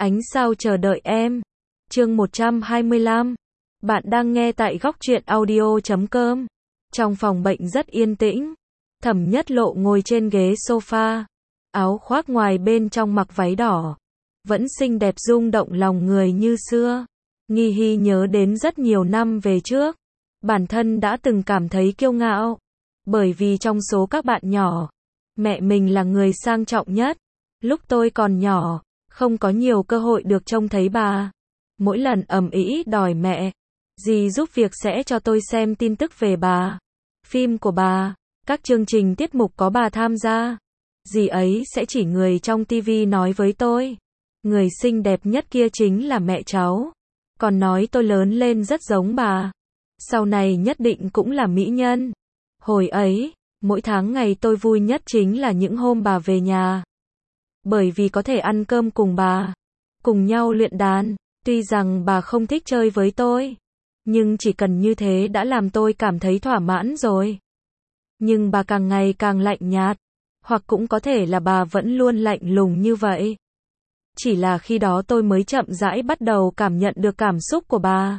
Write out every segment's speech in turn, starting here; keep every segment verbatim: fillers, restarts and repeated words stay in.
Ánh sao chờ đợi em. Chương một trăm hai mươi lăm. Bạn đang nghe tại góc truyện audio chấm com. Trong phòng bệnh rất yên tĩnh. Thẩm Nhất Lộ ngồi trên ghế sofa. Áo khoác ngoài bên trong mặc váy đỏ. Vẫn xinh đẹp rung động lòng người như xưa. Nghi Hy nhớ đến rất nhiều năm về trước. Bản thân đã từng cảm thấy kiêu ngạo. Bởi vì trong số các bạn nhỏ, mẹ mình là người sang trọng nhất. Lúc tôi còn nhỏ, không có nhiều cơ hội được trông thấy bà. Mỗi lần ầm ĩ đòi mẹ, dì giúp việc sẽ cho tôi xem tin tức về bà, phim của bà, các chương trình tiết mục có bà tham gia. Dì ấy sẽ chỉ người trong tivi nói với tôi, người xinh đẹp nhất kia chính là mẹ cháu. Còn nói tôi lớn lên rất giống bà. Sau này nhất định cũng là mỹ nhân. Hồi ấy, mỗi tháng ngày tôi vui nhất chính là những hôm bà về nhà. Bởi vì có thể ăn cơm cùng bà, cùng nhau luyện đàn. Tuy rằng bà không thích chơi với tôi, nhưng chỉ cần như thế đã làm tôi cảm thấy thỏa mãn rồi. Nhưng bà càng ngày càng lạnh nhạt, hoặc cũng có thể là bà vẫn luôn lạnh lùng như vậy. Chỉ là khi đó tôi mới chậm rãi bắt đầu cảm nhận được cảm xúc của bà.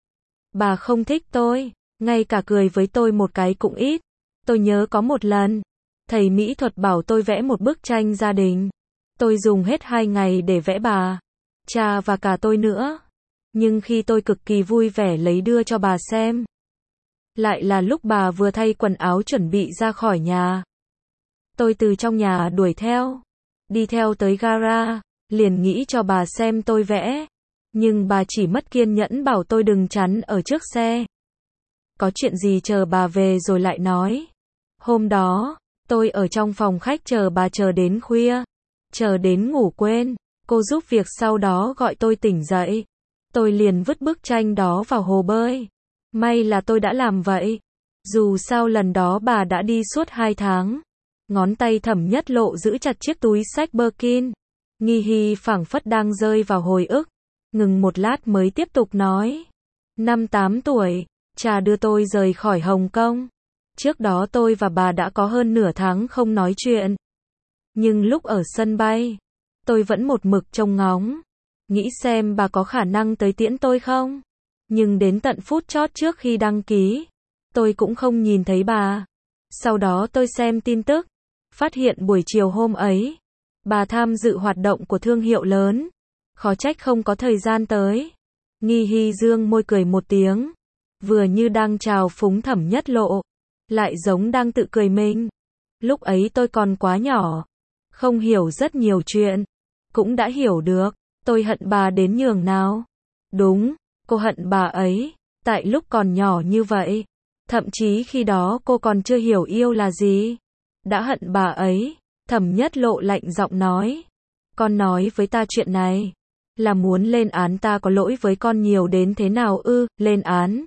Bà không thích tôi, ngay cả cười với tôi một cái cũng ít. Tôi nhớ có một lần, thầy mỹ thuật bảo tôi vẽ một bức tranh gia đình. Tôi dùng hết hai ngày để vẽ bà, cha và cả tôi nữa. Nhưng khi tôi cực kỳ vui vẻ lấy đưa cho bà xem, lại là lúc bà vừa thay quần áo chuẩn bị ra khỏi nhà. Tôi từ trong nhà đuổi theo, đi theo tới gara, liền nghĩ cho bà xem tôi vẽ. Nhưng bà chỉ mất kiên nhẫn bảo tôi đừng chắn ở trước xe. Có chuyện gì chờ bà về rồi lại nói. Hôm đó, tôi ở trong phòng khách chờ bà chờ đến khuya, chờ đến ngủ quên. Cô giúp việc sau đó gọi tôi tỉnh dậy. Tôi liền vứt bức tranh đó vào hồ bơi. May là tôi đã làm vậy. Dù sao lần đó bà đã đi suốt hai tháng. Ngón tay Thẩm Nhất Lộ giữ chặt chiếc túi xách Birkin. Nghi Hy phảng phất đang rơi vào hồi ức. Ngừng một lát mới tiếp tục nói. Năm tám tuổi, cha đưa tôi rời khỏi Hồng Kông. Trước đó tôi và bà đã có hơn nửa tháng không nói chuyện. Nhưng lúc ở sân bay, tôi vẫn một mực trông ngóng, nghĩ xem bà có khả năng tới tiễn tôi không. Nhưng đến tận phút chót trước khi đăng ký, tôi cũng không nhìn thấy bà. Sau đó tôi xem tin tức, phát hiện buổi chiều hôm ấy, bà tham dự hoạt động của thương hiệu lớn. Khó trách không có thời gian tới. Nghi Hy dương môi cười một tiếng, vừa như đang chào phúng Thẩm Nhất Lộ, lại giống đang tự cười mình. Lúc ấy tôi còn quá nhỏ, không hiểu rất nhiều chuyện. Cũng đã hiểu được, tôi hận bà đến nhường nào. Đúng, cô hận bà ấy, tại lúc còn nhỏ như vậy. Thậm chí khi đó cô còn chưa hiểu yêu là gì. Đã hận bà ấy. Thẩm Nhất Lộ lạnh giọng nói. Con nói với ta chuyện này, là muốn lên án ta có lỗi với con nhiều đến thế nào ư, lên án?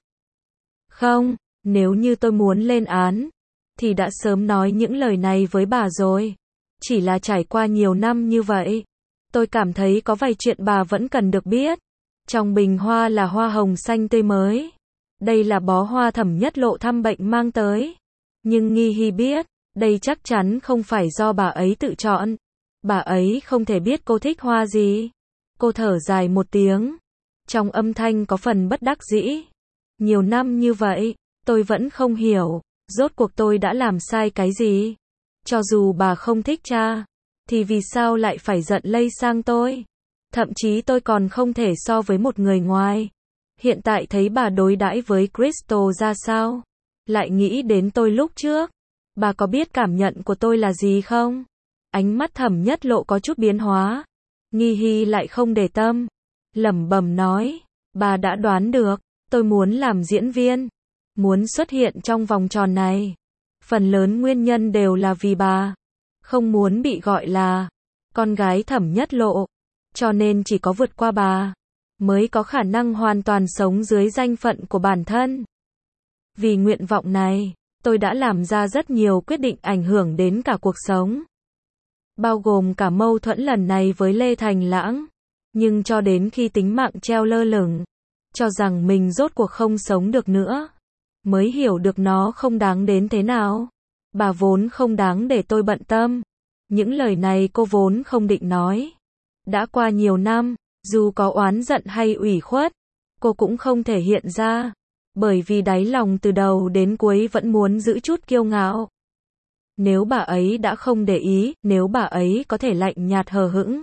Không, nếu như tôi muốn lên án, thì đã sớm nói những lời này với bà rồi. Chỉ là trải qua nhiều năm như vậy, tôi cảm thấy có vài chuyện bà vẫn cần được biết. Trong bình hoa là hoa hồng xanh tươi mới. Đây là bó hoa Thẩm Nhất Lộ thăm bệnh mang tới. Nhưng Nghi Hy biết, đây chắc chắn không phải do bà ấy tự chọn. Bà ấy không thể biết cô thích hoa gì. Cô thở dài một tiếng. Trong âm thanh có phần bất đắc dĩ. Nhiều năm như vậy, tôi vẫn không hiểu, rốt cuộc tôi đã làm sai cái gì. Cho dù bà không thích cha, thì vì sao lại phải giận lây sang tôi? Thậm chí tôi còn không thể so với một người ngoài. Hiện tại thấy bà đối đãi với Crystal ra sao? Lại nghĩ đến tôi lúc trước. Bà có biết cảm nhận của tôi là gì không? Ánh mắt Thẩm Nhất Lộ có chút biến hóa. Nghi Hy lại không để tâm. Lẩm bẩm nói. Bà đã đoán được. Tôi muốn làm diễn viên. Muốn xuất hiện trong vòng tròn này. Phần lớn nguyên nhân đều là vì bà. Không muốn bị gọi là con gái Thẩm Nhất Lộ. Cho nên chỉ có vượt qua bà, mới có khả năng hoàn toàn sống dưới danh phận của bản thân. Vì nguyện vọng này, tôi đã làm ra rất nhiều quyết định ảnh hưởng đến cả cuộc sống. Bao gồm cả mâu thuẫn lần này với Lê Thành Lãng. Nhưng cho đến khi tính mạng treo lơ lửng, cho rằng mình rốt cuộc không sống được nữa, mới hiểu được nó không đáng đến thế nào. Bà vốn không đáng để tôi bận tâm. Những lời này cô vốn không định nói. Đã qua nhiều năm, Dù có oán giận hay ủy khuất, cô cũng không thể hiện ra, bởi vì đáy lòng từ đầu đến cuối vẫn muốn giữ chút kiêu ngạo. Nếu bà ấy đã không để ý, nếu bà ấy có thể lạnh nhạt hờ hững,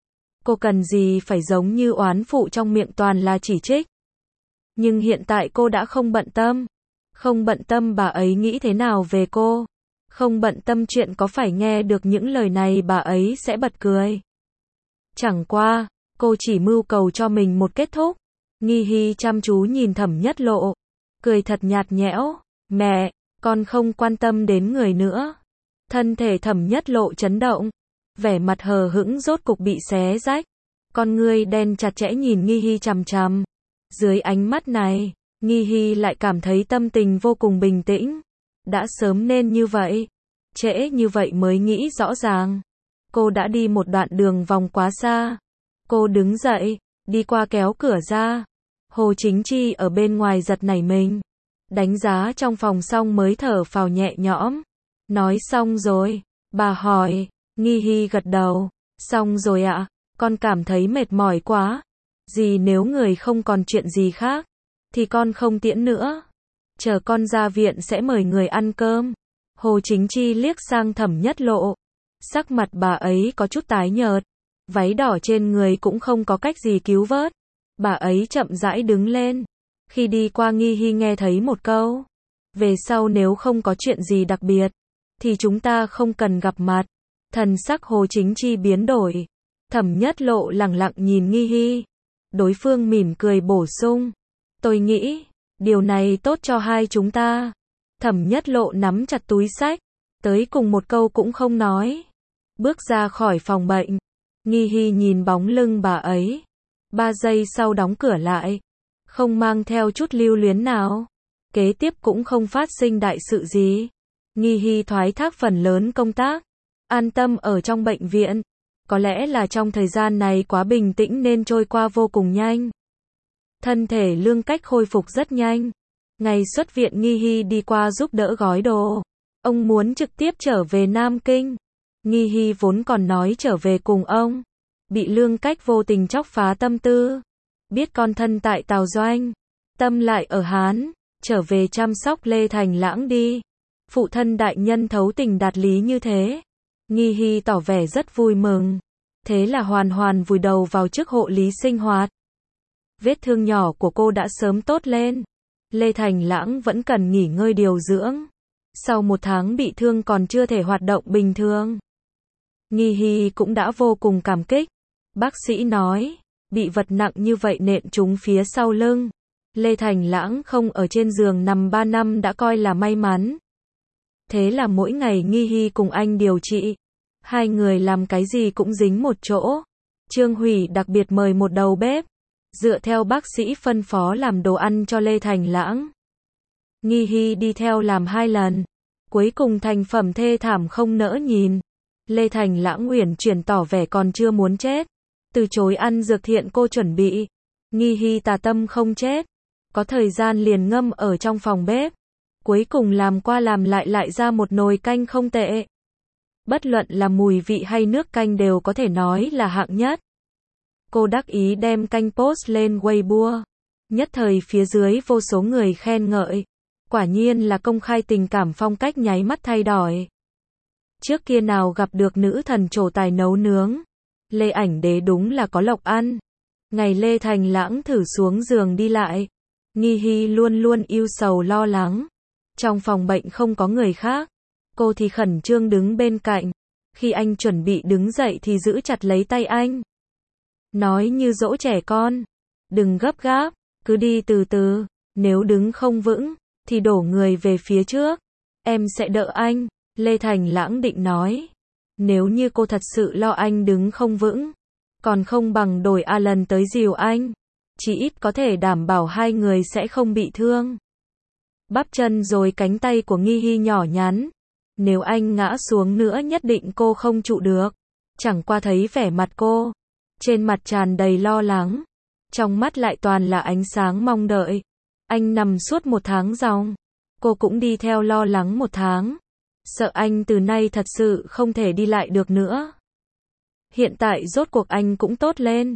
cô cần gì phải giống như oán phụ trong miệng toàn là chỉ trích. Nhưng hiện tại cô đã không bận tâm. Không bận tâm bà ấy nghĩ thế nào về cô. Không bận tâm chuyện có phải nghe được những lời này bà ấy sẽ bật cười. Chẳng qua, cô chỉ mưu cầu cho mình một kết thúc. Nghi Hy chăm chú nhìn Thẩm Nhất Lộ, cười thật nhạt nhẽo, mẹ, con không quan tâm đến người nữa. Thân thể Thẩm Nhất Lộ chấn động, vẻ mặt hờ hững rốt cục bị xé rách. Con ngươi đen chặt chẽ nhìn Nghi Hy chằm chằm. Dưới ánh mắt này, Nghi Hy lại cảm thấy tâm tình vô cùng bình tĩnh. Đã sớm nên như vậy, trễ như vậy mới nghĩ rõ ràng. Cô đã đi một đoạn đường vòng quá xa. Cô đứng dậy, đi qua kéo cửa ra. Hồ Chính Chi ở bên ngoài giật nảy mình. Đánh giá trong phòng xong mới thở phào nhẹ nhõm. Nói xong rồi, bà hỏi. Nghi Hy gật đầu. Xong rồi ạ, con cảm thấy mệt mỏi quá. Dì nếu người không còn chuyện gì khác, thì con không tiễn nữa. Chờ con ra viện sẽ mời người ăn cơm. Hồ Chính Chi liếc sang Thẩm Nhất Lộ. Sắc mặt bà ấy có chút tái nhợt. Váy đỏ trên người cũng không có cách gì cứu vớt. Bà ấy chậm rãi đứng lên. Khi đi qua Nghi Hy nghe thấy một câu. Về sau nếu không có chuyện gì đặc biệt, thì chúng ta không cần gặp mặt. Thần sắc Hồ Chính Chi biến đổi. Thẩm Nhất Lộ lẳng lặng nhìn Nghi Hy. Đối phương mỉm cười bổ sung. Tôi nghĩ, điều này tốt cho hai chúng ta. Thẩm Nhất Lộ nắm chặt túi xách. Tới cùng một câu cũng không nói. Bước ra khỏi phòng bệnh. Nghi Hy nhìn bóng lưng bà ấy. Ba giây sau đóng cửa lại. Không mang theo chút lưu luyến nào. Kế tiếp cũng không phát sinh đại sự gì. Nghi Hy thoái thác phần lớn công tác. An tâm ở trong bệnh viện. Có lẽ là trong thời gian này quá bình tĩnh nên trôi qua vô cùng nhanh. Thân thể Lương Cách khôi phục rất nhanh. Ngày xuất viện Nghi Hy đi qua giúp đỡ gói đồ. Ông muốn trực tiếp trở về Nam Kinh. Nghi Hy vốn còn nói trở về cùng ông. Bị Lương Cách vô tình chọc phá tâm tư. Biết con thân tại Tào Doanh. Tâm lại ở Hán. Trở về chăm sóc Lê Thành Lãng đi. Phụ thân đại nhân thấu tình đạt lý như thế. Nghi Hy tỏ vẻ rất vui mừng. Thế là hoàn hoàn vùi đầu vào chức hộ lý sinh hoạt. Vết thương nhỏ của cô đã sớm tốt lên. Lê Thành Lãng vẫn cần nghỉ ngơi điều dưỡng. Sau một tháng bị thương còn chưa thể hoạt động bình thường. Nghi Hy cũng đã vô cùng cảm kích. Bác sĩ nói, bị vật nặng như vậy nện trúng phía sau lưng. Lê Thành Lãng không ở trên giường nằm ba năm đã coi là may mắn. Thế là mỗi ngày Nghi Hy cùng anh điều trị. Hai người làm cái gì cũng dính một chỗ. Trương Hủy đặc biệt mời một đầu bếp. Dựa theo bác sĩ phân phó làm đồ ăn cho Lê Thành Lãng. Nghi Hy đi theo làm hai lần. Cuối cùng thành phẩm thê thảm không nỡ nhìn. Lê Thành Lãng uyển chuyển tỏ vẻ còn chưa muốn chết. Từ chối ăn dược thiện cô chuẩn bị. Nghi Hy tà tâm không chết. Có thời gian liền ngâm ở trong phòng bếp. Cuối cùng làm qua làm lại lại ra một nồi canh không tệ. Bất luận là mùi vị hay nước canh đều có thể nói là hạng nhất. Cô đắc ý đem canh post lên Weibo. Nhất thời phía dưới vô số người khen ngợi. Quả nhiên là công khai tình cảm phong cách nháy mắt thay đổi. Trước kia nào gặp được nữ thần trổ tài nấu nướng. Lê Ảnh Đế đúng là có lộc ăn. Ngày Lê Thành Lãng thử xuống giường đi lại. Nghi Hy luôn luôn ưu sầu lo lắng. Trong phòng bệnh không có người khác. Cô thì khẩn trương đứng bên cạnh. Khi anh chuẩn bị đứng dậy thì giữ chặt lấy tay anh. Nói như dỗ trẻ con. Đừng gấp gáp, cứ đi từ từ. Nếu đứng không vững, thì đổ người về phía trước. Em sẽ đỡ anh, Lê Thành Lãng định nói. Nếu như cô thật sự lo anh đứng không vững, còn không bằng đổi A lần tới dìu anh. Chỉ ít có thể đảm bảo hai người sẽ không bị thương. Bắp chân rồi cánh tay của Nghi Hy nhỏ nhắn. Nếu anh ngã xuống nữa nhất định cô không trụ được. Chẳng qua thấy vẻ mặt cô. Trên mặt tràn đầy lo lắng. Trong mắt lại toàn là ánh sáng mong đợi. Anh nằm suốt một tháng ròng. Cô cũng đi theo lo lắng một tháng. Sợ anh từ nay thật sự không thể đi lại được nữa. Hiện tại rốt cuộc anh cũng tốt lên.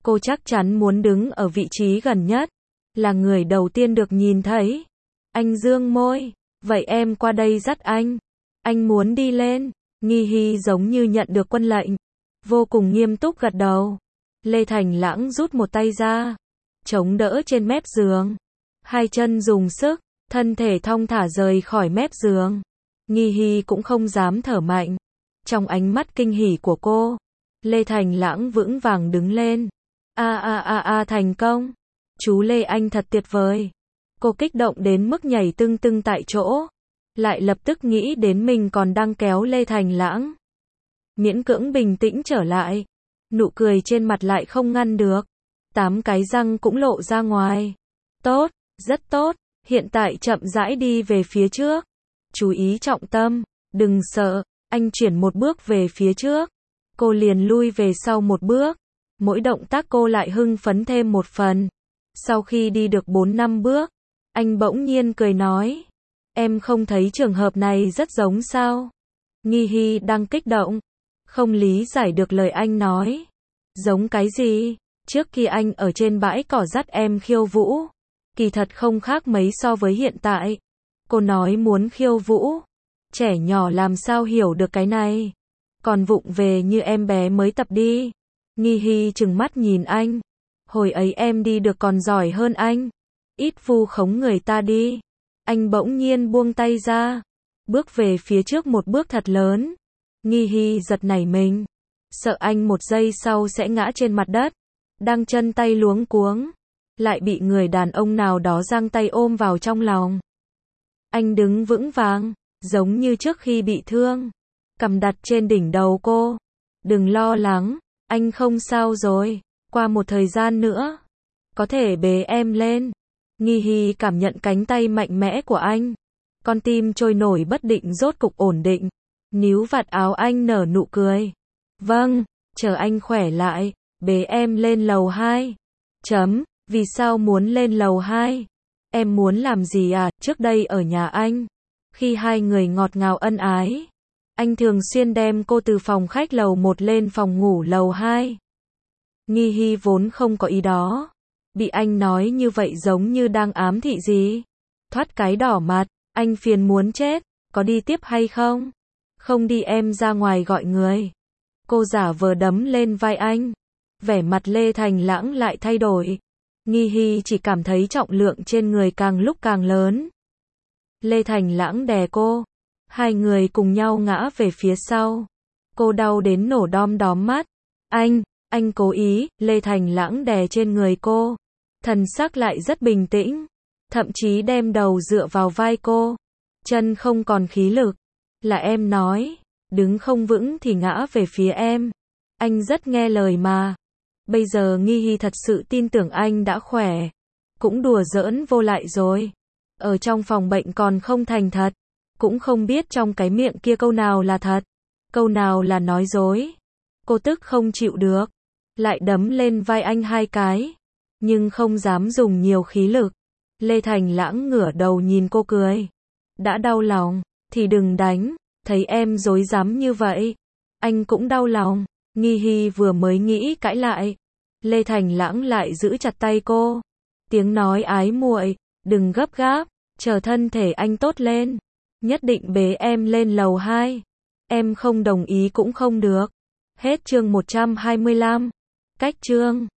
Cô chắc chắn muốn đứng ở vị trí gần nhất, là người đầu tiên được nhìn thấy. Anh dương môi, vậy em qua đây dắt anh. Anh muốn đi lên. Nghi Hy giống như nhận được quân lệnh, vô cùng nghiêm túc gật đầu. Lê Thành Lãng rút một tay ra, chống đỡ trên mép giường. Hai chân dùng sức, thân thể thong thả rời khỏi mép giường. Nghi Hy cũng không dám thở mạnh. Trong ánh mắt kinh hỉ của cô, Lê Thành Lãng vững vàng đứng lên. A a a a thành công. Chú Lê anh thật tuyệt vời. Cô kích động đến mức nhảy tưng tưng tại chỗ. Lại lập tức nghĩ đến mình còn đang kéo Lê Thành Lãng. Miễn cưỡng bình tĩnh trở lại. Nụ cười trên mặt lại không ngăn được. Tám cái răng cũng lộ ra ngoài. Tốt, rất tốt. Hiện tại chậm rãi đi về phía trước. Chú ý trọng tâm. Đừng sợ. Anh chuyển một bước về phía trước. Cô liền lui về sau một bước. Mỗi động tác cô lại hưng phấn thêm một phần. Sau khi đi được bốn năm bước, anh bỗng nhiên cười nói. Em không thấy trường hợp này rất giống sao? Nghi Hy đang kích động, không lý giải được lời anh nói. Giống cái gì? Trước khi anh ở trên bãi cỏ dắt em khiêu vũ, kỳ thật không khác mấy so với hiện tại. Cô nói muốn khiêu vũ. Trẻ nhỏ làm sao hiểu được cái này? Còn vụng về như em bé mới tập đi. Nghi Hy trừng mắt nhìn anh. Hồi ấy em đi được còn giỏi hơn anh. Ít vu khống người ta đi. Anh bỗng nhiên buông tay ra. Bước về phía trước một bước thật lớn. Nghi Hy giật nảy mình. Sợ anh một giây sau sẽ ngã trên mặt đất. Đang chân tay luống cuống. Lại bị người đàn ông nào đó giang tay ôm vào trong lòng. Anh đứng vững vàng, giống như trước khi bị thương. Cầm đặt trên đỉnh đầu cô. Đừng lo lắng, anh không sao rồi. Qua một thời gian nữa, có thể bế em lên. Nghi Hy cảm nhận cánh tay mạnh mẽ của anh. Con tim trôi nổi bất định rốt cục ổn định. Níu vạt áo anh nở nụ cười. Vâng, chờ anh khỏe lại, bế em lên lầu hai. Chấm, vì sao muốn lên lầu hai? Em muốn làm gì à? Trước đây ở nhà anh, khi hai người ngọt ngào ân ái, anh thường xuyên đem cô từ phòng khách lầu một lên phòng ngủ lầu hai. Nghi Hy vốn không có ý đó. Bị anh nói như vậy giống như đang ám thị gì. Thoát cái đỏ mặt, anh phiền muốn chết. Có đi tiếp hay không? Không đi em ra ngoài gọi người. Cô giả vờ đấm lên vai anh. Vẻ mặt Lê Thành Lãng lại thay đổi. Nghi Hy chỉ cảm thấy trọng lượng trên người càng lúc càng lớn. Lê Thành Lãng đè cô. Hai người cùng nhau ngã về phía sau. Cô đau đến nổ đom đóm mắt. Anh, anh cố ý. Lê Thành Lãng đè trên người cô. Thần sắc lại rất bình tĩnh. Thậm chí đem đầu dựa vào vai cô. Chân không còn khí lực. Là em nói. Đứng không vững thì ngã về phía em. Anh rất nghe lời mà. Bây giờ Nghi Hy thật sự tin tưởng anh đã khỏe. Cũng đùa giỡn vô lại rồi. Ở trong phòng bệnh còn không thành thật. Cũng không biết trong cái miệng kia câu nào là thật. Câu nào là nói dối. Cô tức không chịu được. Lại đấm lên vai anh hai cái. Nhưng không dám dùng nhiều khí lực. Lê Thành Lãng ngửa đầu nhìn cô cười. Đã đau lòng, thì đừng đánh. Thấy em dối dám như vậy. Anh cũng đau lòng. Nghi Hy vừa mới nghĩ cãi lại. Lê Thành Lãng lại giữ chặt tay cô. Tiếng nói ái muội. Đừng gấp gáp. Chờ thân thể anh tốt lên. Nhất định bế em lên lầu hai. Em không đồng ý cũng không được. Hết chương một trăm hai mươi lăm. Cách chương